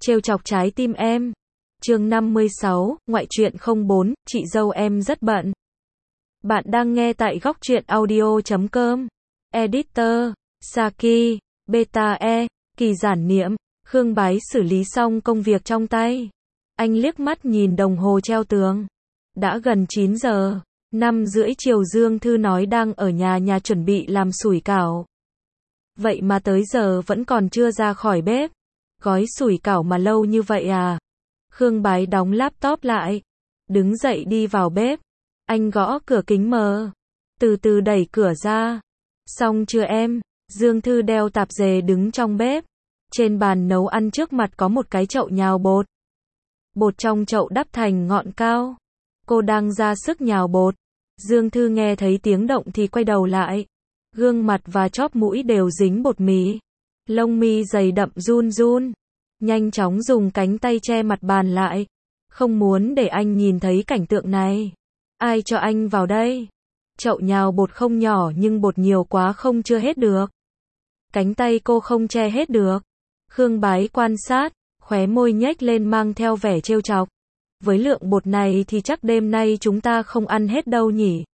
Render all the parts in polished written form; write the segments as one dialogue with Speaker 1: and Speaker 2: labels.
Speaker 1: Trêu chọc trái tim em. Chương 56, ngoại truyện 04, chị dâu em rất bận. Bạn đang nghe tại góc truyện audio.com. Editor, Saki, Beta E, Kỳ giản niệm. Khương Bái xử lý xong công việc trong tay. Anh liếc mắt nhìn đồng hồ treo tường. Đã gần 9 giờ. 5:30 chiều Dương Thư nói đang ở nhà chuẩn bị làm sủi cảo. Vậy mà tới giờ vẫn còn chưa ra khỏi bếp. Gói sủi cảo mà lâu như vậy à? Khương Bái đóng laptop lại. Đứng dậy đi vào bếp. Anh gõ cửa kính mờ. Từ từ đẩy cửa ra. Xong chưa em? Dương Thư đeo tạp dề đứng trong bếp. Trên bàn nấu ăn trước mặt có một cái chậu nhào bột. Bột trong chậu đắp thành ngọn cao. Cô đang ra sức nhào bột. Dương Thư nghe thấy tiếng động thì quay đầu lại. Gương mặt và chóp mũi đều dính bột mì. Lông mi dày đậm run run. Nhanh chóng dùng cánh tay che mặt bàn lại. Không muốn để anh nhìn thấy cảnh tượng này. Ai cho anh vào đây? Chậu nhào bột không nhỏ nhưng bột nhiều quá không chưa hết được. Cánh tay cô không che hết được. Khương Bái quan sát, khóe môi nhếch lên mang theo vẻ trêu chọc. Với lượng bột này thì chắc đêm nay chúng ta không ăn hết đâu nhỉ.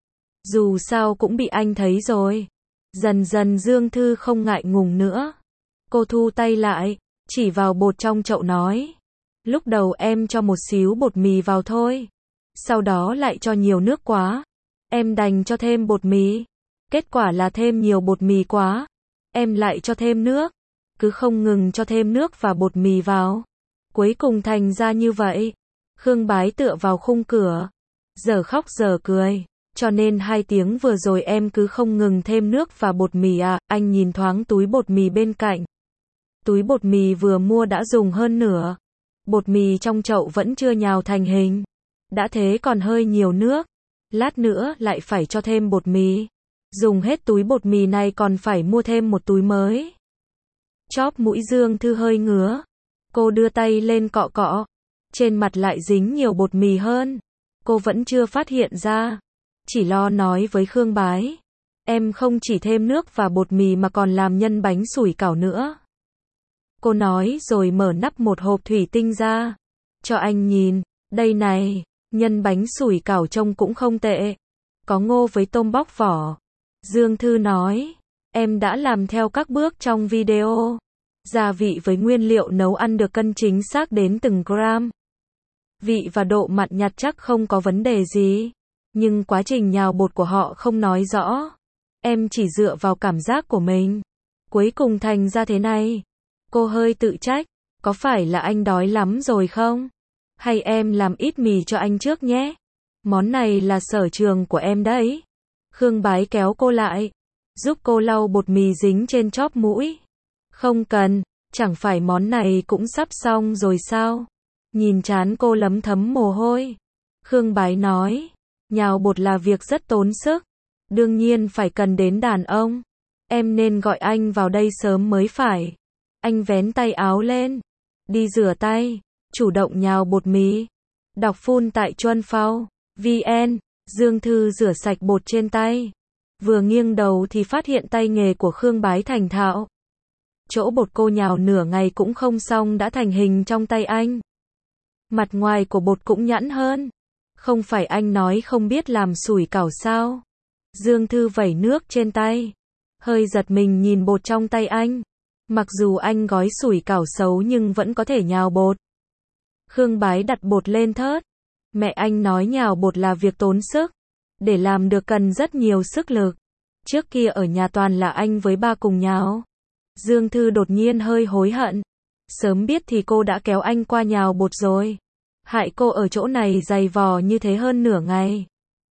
Speaker 1: Dù sao cũng bị anh thấy rồi. Dần dần Dương Thư không ngại ngùng nữa. Cô thu tay lại, chỉ vào bột trong chậu nói. Lúc đầu em cho một xíu bột mì vào thôi. Sau đó lại cho nhiều nước quá. Em đành cho thêm bột mì. Kết quả là thêm nhiều bột mì quá. Em lại cho thêm nước. Cứ không ngừng cho thêm nước và bột mì vào. Cuối cùng thành ra như vậy. Khương Bái tựa vào khung cửa. Giờ khóc giờ cười. Cho nên 2 tiếng vừa rồi em cứ không ngừng thêm nước và bột mì à? Anh nhìn thoáng túi bột mì bên cạnh. Túi bột mì vừa mua đã dùng hơn nửa. Bột mì trong chậu vẫn chưa nhào thành hình. Đã thế còn hơi nhiều nước. Lát nữa lại phải cho thêm bột mì. Dùng hết túi bột mì này còn phải mua thêm một túi mới. Chóp mũi Dương Thư hơi ngứa. Cô đưa tay lên cọ cọ. Trên mặt lại dính nhiều bột mì hơn. Cô vẫn chưa phát hiện ra. Chỉ lo nói với Khương Bái. Em không chỉ thêm nước và bột mì mà còn làm nhân bánh sủi cảo nữa. Cô nói rồi mở nắp một hộp thủy tinh ra. Cho anh nhìn. Đây này. Nhân bánh sủi cảo trông cũng không tệ. Có ngô với tôm bóc vỏ. Dương Thư nói. Em đã làm theo các bước trong video. Gia vị với nguyên liệu nấu ăn được cân chính xác đến từng gram. Vị và độ mặn nhạt chắc không có vấn đề gì. Nhưng quá trình nhào bột của họ không nói rõ. Em chỉ dựa vào cảm giác của mình. Cuối cùng thành ra thế này. Cô hơi tự trách. Có phải là anh đói lắm rồi không? Hay em làm ít mì cho anh trước nhé. Món này là sở trường của em đấy. Khương Bái kéo cô lại. Giúp cô lau bột mì dính trên chóp mũi. Không cần. Chẳng phải món này cũng sắp xong rồi sao? Nhìn trán cô lấm thấm mồ hôi. Khương Bái nói. Nhào bột là việc rất tốn sức. Đương nhiên phải cần đến đàn ông. Em nên gọi anh vào đây sớm mới phải. Anh vén tay áo lên. Đi rửa tay. Chủ động nhào bột mì. Đọc phun tại Chuân Phao VN. Dương Thư rửa sạch bột trên tay. Vừa nghiêng đầu thì phát hiện tay nghề của Khương Bái thành thạo. Chỗ bột cô nhào nửa ngày cũng không xong đã thành hình trong tay anh. Mặt ngoài của bột cũng nhẵn hơn. Không phải anh nói không biết làm sủi cảo sao? Dương Thư vẩy nước trên tay. Hơi giật mình nhìn bột trong tay anh. Mặc dù anh gói sủi cảo xấu nhưng vẫn có thể nhào bột. Khương Bái đặt bột lên thớt. Mẹ anh nói nhào bột là việc tốn sức. Để làm được cần rất nhiều sức lực. Trước kia ở nhà toàn là anh với ba cùng nhào. Dương Thư đột nhiên hơi hối hận. Sớm biết thì cô đã kéo anh qua nhào bột rồi. Hại cô ở chỗ này dày vò như thế hơn nửa ngày.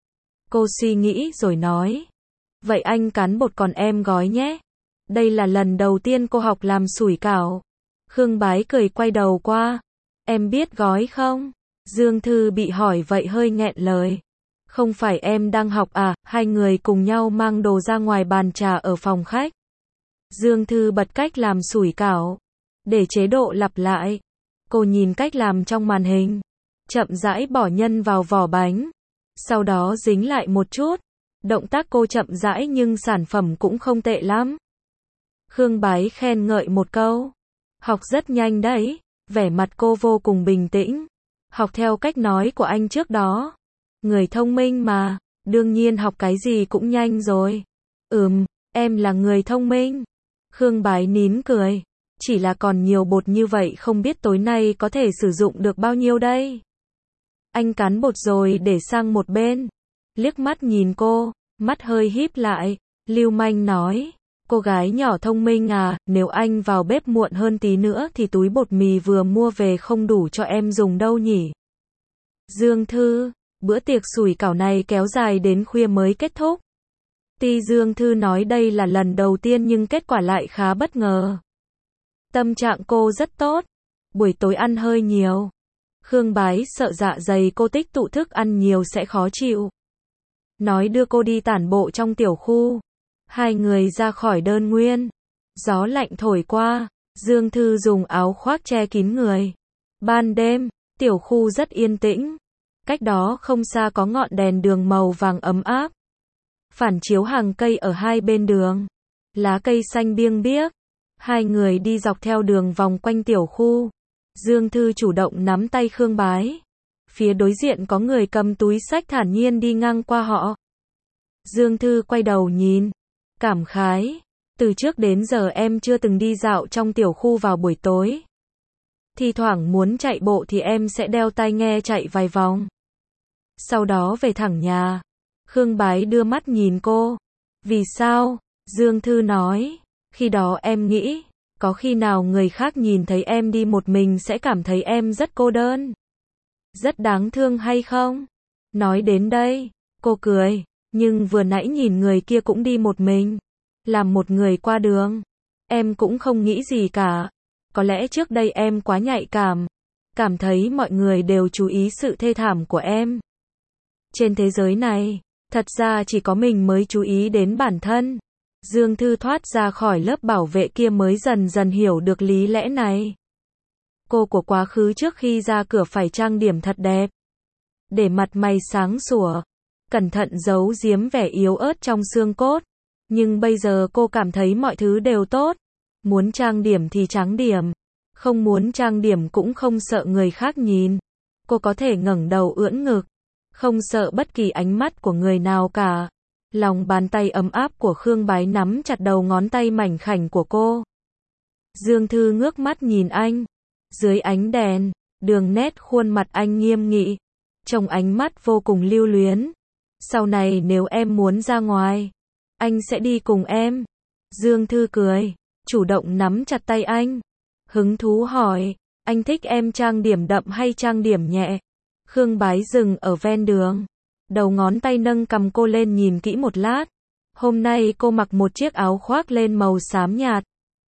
Speaker 1: Cô suy nghĩ rồi nói. Vậy anh cán bột còn em gói nhé. Đây là lần đầu tiên cô học làm sủi cảo. Khương Bái cười quay đầu qua. Em biết gói không? Dương Thư bị hỏi vậy hơi nghẹn lời. Không phải em đang học à? Hai người cùng nhau mang đồ ra ngoài bàn trà ở phòng khách. Dương Thư bật cách làm sủi cảo. Để chế độ lặp lại. Cô nhìn cách làm trong màn hình. Chậm rãi bỏ nhân vào vỏ bánh. Sau đó dính lại một chút. Động tác cô chậm rãi nhưng sản phẩm cũng không tệ lắm. Khương Bái khen ngợi một câu. Học rất nhanh đấy. Vẻ mặt cô vô cùng bình tĩnh. Học theo cách nói của anh trước đó. Người thông minh mà, đương nhiên học cái gì cũng nhanh rồi. Em là người thông minh. Khương Bái nín cười. Chỉ là còn nhiều bột như vậy không biết tối nay có thể sử dụng được bao nhiêu đây. Anh cán bột rồi để sang một bên. Liếc mắt nhìn cô, mắt hơi híp lại. Lưu manh nói. Cô gái nhỏ thông minh à, nếu anh vào bếp muộn hơn tí nữa thì túi bột mì vừa mua về không đủ cho em dùng đâu nhỉ. Dương Thư, bữa tiệc sủi cảo này kéo dài đến khuya mới kết thúc. Tuy Dương Thư nói đây là lần đầu tiên nhưng kết quả lại khá bất ngờ. Tâm trạng cô rất tốt. Buổi tối ăn hơi nhiều. Khương Bái sợ dạ dày cô tích tụ thức ăn nhiều sẽ khó chịu. Nói đưa cô đi tản bộ trong tiểu khu. Hai người ra khỏi đơn nguyên. Gió lạnh thổi qua. Dương Thư dùng áo khoác che kín người. Ban đêm, tiểu khu rất yên tĩnh. Cách đó không xa có ngọn đèn đường màu vàng ấm áp. Phản chiếu hàng cây ở hai bên đường. Lá cây xanh biêng biếc. Hai người đi dọc theo đường vòng quanh tiểu khu. Dương Thư chủ động nắm tay Khương Bái. Phía đối diện có người cầm túi xách thản nhiên đi ngang qua họ. Dương Thư quay đầu nhìn. Cảm khái. Từ trước đến giờ em chưa từng đi dạo trong tiểu khu vào buổi tối. Thì thoảng muốn chạy bộ thì em sẽ đeo tai nghe chạy vài vòng. Sau đó về thẳng nhà. Khương Bái đưa mắt nhìn cô. Vì sao? Dương Thư nói. Khi đó em nghĩ, có khi nào người khác nhìn thấy em đi một mình sẽ cảm thấy em rất cô đơn. Rất đáng thương hay không? Nói đến đây, cô cười. Nhưng vừa nãy nhìn người kia cũng đi một mình. Làm một người qua đường. Em cũng không nghĩ gì cả. Có lẽ trước đây em quá nhạy cảm. Cảm thấy mọi người đều chú ý sự thê thảm của em. Trên thế giới này, thật ra chỉ có mình mới chú ý đến bản thân. Dương Thư thoát ra khỏi lớp bảo vệ kia mới dần dần hiểu được lý lẽ này. Cô của quá khứ trước khi ra cửa phải trang điểm thật đẹp. Để mặt mày sáng sủa. Cẩn thận giấu giếm vẻ yếu ớt trong xương cốt. Nhưng bây giờ cô cảm thấy mọi thứ đều tốt. Muốn trang điểm thì trang điểm. Không muốn trang điểm cũng không sợ người khác nhìn. Cô có thể ngẩng đầu ưỡn ngực. Không sợ bất kỳ ánh mắt của người nào cả. Lòng bàn tay ấm áp của Khương Bái nắm chặt đầu ngón tay mảnh khảnh của cô. Dương Thư ngước mắt nhìn anh. Dưới ánh đèn, đường nét khuôn mặt anh nghiêm nghị. Trong ánh mắt vô cùng lưu luyến. Sau này nếu em muốn ra ngoài, anh sẽ đi cùng em. Dương Thư cười, chủ động nắm chặt tay anh. Hứng thú hỏi, anh thích em trang điểm đậm hay trang điểm nhẹ? Khương Bái dừng ở ven đường. Đầu ngón tay nâng cầm cô lên nhìn kỹ một lát. Hôm nay cô mặc một chiếc áo khoác lên màu xám nhạt.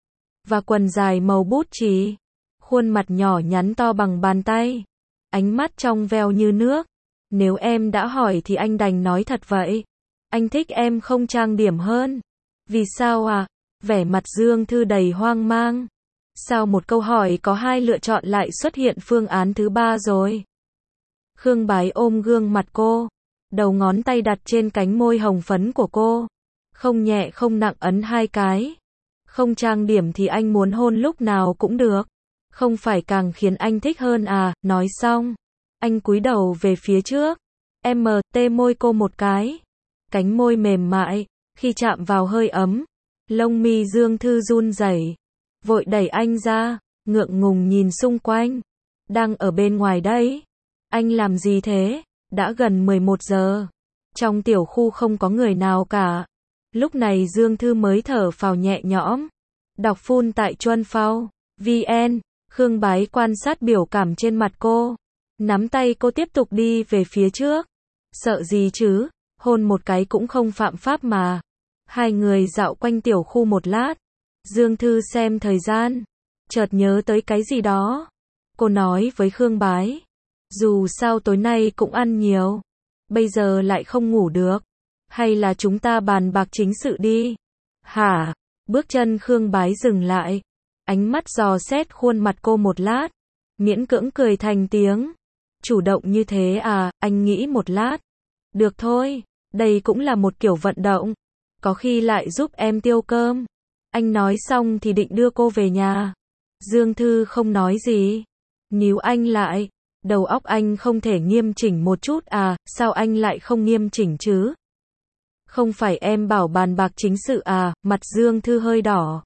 Speaker 1: Và quần dài màu bút chì. Khuôn mặt nhỏ nhắn to bằng bàn tay. Ánh mắt trong veo như nước. Nếu em đã hỏi thì anh đành nói thật vậy. Anh thích em không trang điểm hơn. Vì sao à? Vẻ mặt Dương Thư đầy hoang mang. Sao một câu hỏi có hai lựa chọn lại xuất hiện phương án thứ ba rồi? Khương Bái ôm gương mặt cô. Đầu ngón tay đặt trên cánh môi hồng phấn của cô. Không nhẹ không nặng ấn hai cái. Không trang điểm thì anh muốn hôn lúc nào cũng được. Không phải càng khiến anh thích hơn à? Nói xong, anh cúi đầu về phía trước. Em tê môi cô một cái. Cánh môi mềm mại, khi chạm vào hơi ấm. Lông mi Dương Thư run rẩy. Vội đẩy anh ra, ngượng ngùng nhìn xung quanh. Đang ở bên ngoài đấy. Anh làm gì thế? Đã gần 11 giờ. Trong tiểu khu không có người nào cả. Lúc này Dương Thư mới thở phào nhẹ nhõm. Đọc full tại Chuân Phao VN. Khương Bái quan sát biểu cảm trên mặt cô. Nắm tay cô tiếp tục đi về phía trước. Sợ gì chứ? Hôn một cái cũng không phạm pháp mà. Hai người dạo quanh tiểu khu một lát. Dương Thư xem thời gian. Chợt nhớ tới cái gì đó. Cô nói với Khương Bái. Dù sao tối nay cũng ăn nhiều. Bây giờ lại không ngủ được. Hay là chúng ta bàn bạc chính sự đi. Hả? Bước chân Khương Bái dừng lại. Ánh mắt dò xét khuôn mặt cô một lát. Miễn cưỡng cười thành tiếng. Chủ động như thế à? Anh nghĩ một lát. Được thôi. Đây cũng là một kiểu vận động. Có khi lại giúp em tiêu cơm. Anh nói xong thì định đưa cô về nhà. Dương Thư không nói gì. Níu anh lại. Đầu óc anh không thể nghiêm chỉnh một chút à, sao anh lại không nghiêm chỉnh chứ? Không phải em bảo bàn bạc chính sự à, mặt Dương Thư hơi đỏ.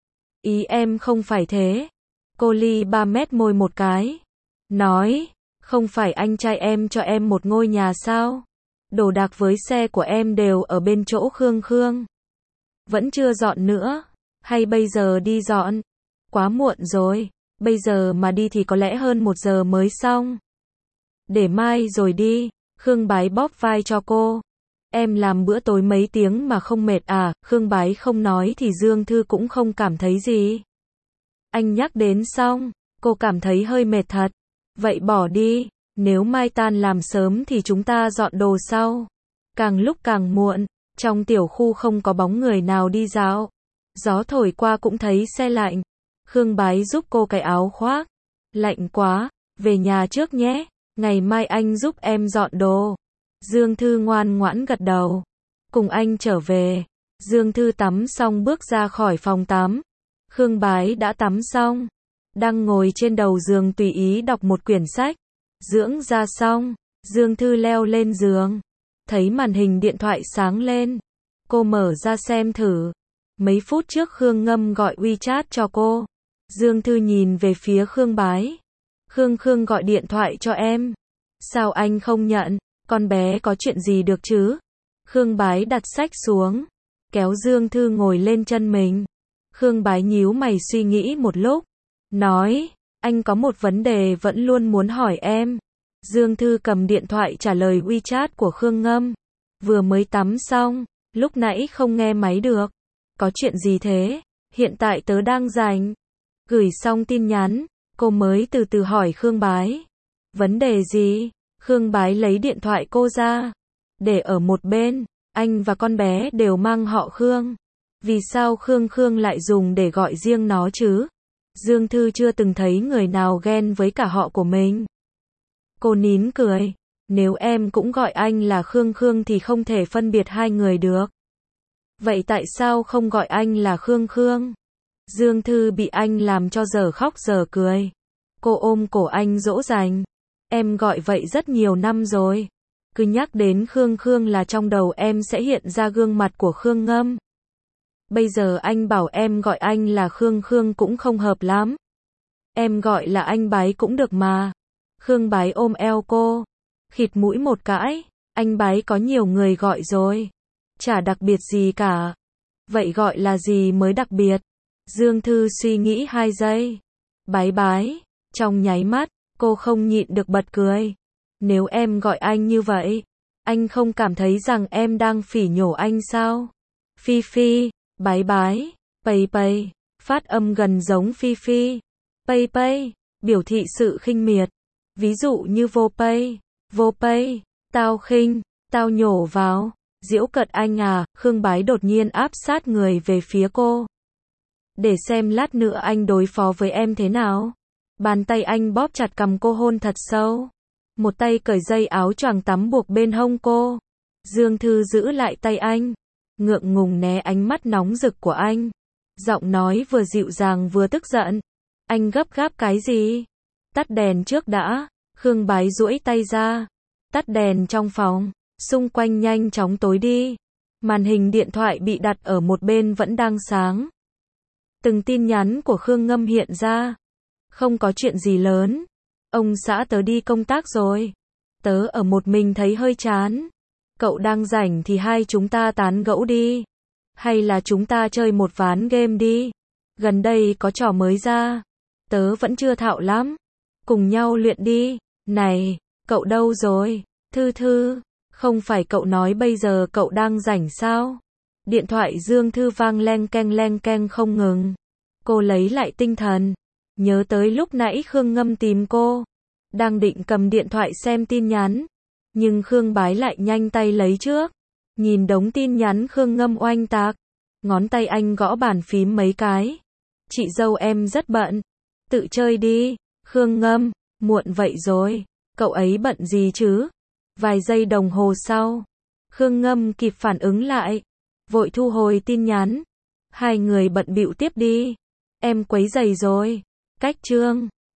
Speaker 1: Ý em không phải thế. Cô Ly 3 mét môi một cái. Nói, không phải anh trai em cho em một ngôi nhà sao? Đồ đạc với xe của em đều ở bên chỗ Khương Khương. Vẫn chưa dọn nữa. Hay bây giờ đi dọn? Quá muộn rồi. Bây giờ mà đi thì có lẽ hơn 1 giờ mới xong. Để mai rồi đi. Khương Bái bóp vai cho cô. Em làm bữa tối mấy tiếng mà không mệt à? Khương Bái không nói thì Dương Thư cũng không cảm thấy gì. Anh nhắc đến xong, cô cảm thấy hơi mệt thật. Vậy bỏ đi, nếu mai tan làm sớm thì chúng ta dọn đồ sau. Càng lúc càng muộn, trong tiểu khu không có bóng người nào đi dạo. Gió thổi qua cũng thấy se lạnh. Khương Bái giúp cô cái áo khoác. Lạnh quá, về nhà trước nhé, ngày mai anh giúp em dọn đồ. Dương Thư ngoan ngoãn gật đầu. Cùng anh trở về. Dương Thư tắm xong bước ra khỏi phòng tắm. Khương Bái đã tắm xong. Đang ngồi trên đầu giường tùy ý đọc một quyển sách. Dưỡng da xong. Dương Thư leo lên giường. Thấy màn hình điện thoại sáng lên. Cô mở ra xem thử. Mấy phút trước Khương Ngâm gọi WeChat cho cô. Dương Thư nhìn về phía Khương Bái. Khương gọi điện thoại cho em. Sao anh không nhận? Con bé có chuyện gì được chứ? Khương Bái đặt sách xuống. Kéo Dương Thư ngồi lên chân mình. Khương Bái nhíu mày suy nghĩ một lúc. Nói, anh có một vấn đề vẫn luôn muốn hỏi em. Dương Thư cầm điện thoại trả lời WeChat của Khương Ngâm. Vừa mới tắm xong, lúc nãy không nghe máy được. Có chuyện gì thế? Hiện tại tớ đang rảnh. Gửi xong tin nhắn, cô mới từ từ hỏi Khương Bái. Vấn đề gì? Khương Bái lấy điện thoại cô ra. Để ở một bên, anh và con bé đều mang họ Khương. Vì sao Khương lại dùng để gọi riêng nó chứ? Dương Thư chưa từng thấy người nào ghen với cả họ của mình. Cô nín cười. Nếu em cũng gọi anh là Khương thì không thể phân biệt hai người được. Vậy tại sao không gọi anh là Khương? Dương Thư bị anh làm cho giờ khóc giờ cười. Cô ôm cổ anh dỗ dành. Em gọi vậy rất nhiều năm rồi. Cứ nhắc đến Khương là trong đầu em sẽ hiện ra gương mặt của Khương Ngâm. Bây giờ anh bảo em gọi anh là Khương cũng không hợp lắm. Em gọi là anh Bái cũng được mà. Khương Bái ôm eo cô. Khịt mũi một cái. Anh Bái có nhiều người gọi rồi. Chả đặc biệt gì cả. Vậy gọi là gì mới đặc biệt? Dương Thư suy nghĩ 2 giây. Bái. Trong nháy mắt, cô không nhịn được bật cười. Nếu em gọi anh như vậy, anh không cảm thấy rằng em đang phỉ nhổ anh sao? Phi, bái, pay, phát âm gần giống Phi. Pay, biểu thị sự khinh miệt. Ví dụ như vô pay, tao khinh, tao nhổ vào, giễu cợt anh à? Khương Bái đột nhiên áp sát người về phía cô. Để xem lát nữa anh đối phó với em thế nào. Bàn tay anh bóp chặt cằm cô hôn thật sâu. Một tay cởi dây áo choàng tắm buộc bên hông cô. Dương Thư giữ lại tay anh. Ngượng ngùng né ánh mắt nóng rực của anh. Giọng nói vừa dịu dàng vừa tức giận. Anh gấp gáp cái gì? Tắt đèn trước đã. Khương Bái duỗi tay ra. Tắt đèn trong phòng. Xung quanh nhanh chóng tối đi. Màn hình điện thoại bị đặt ở một bên vẫn đang sáng. Từng tin nhắn của Khương Ngâm hiện ra. Không có chuyện gì lớn. Ông xã tớ đi công tác rồi. Tớ ở một mình thấy hơi chán. Cậu đang rảnh thì hai chúng ta tán gẫu đi. Hay là chúng ta chơi một ván game đi. Gần đây có trò mới ra. Tớ vẫn chưa thạo lắm. Cùng nhau luyện đi. Này, cậu đâu rồi? Thư, không phải cậu nói bây giờ cậu đang rảnh sao? Điện thoại Dương Thư vang leng keng không ngừng. Cô lấy lại tinh thần. Nhớ tới lúc nãy Khương Ngâm tìm cô. Đang định cầm điện thoại xem tin nhắn. Nhưng Khương Bái lại nhanh tay lấy trước. Nhìn đống tin nhắn Khương Ngâm oanh tạc. Ngón tay anh gõ bàn phím mấy cái. Chị dâu em rất bận. Tự chơi đi. Khương Ngâm, muộn vậy rồi. Cậu ấy bận gì chứ? Vài giây đồng hồ sau. Khương Ngâm kịp phản ứng lại. Vội thu hồi tin nhắn. Hai người bận bịu tiếp đi. Em quấy rầy rồi. Cách chương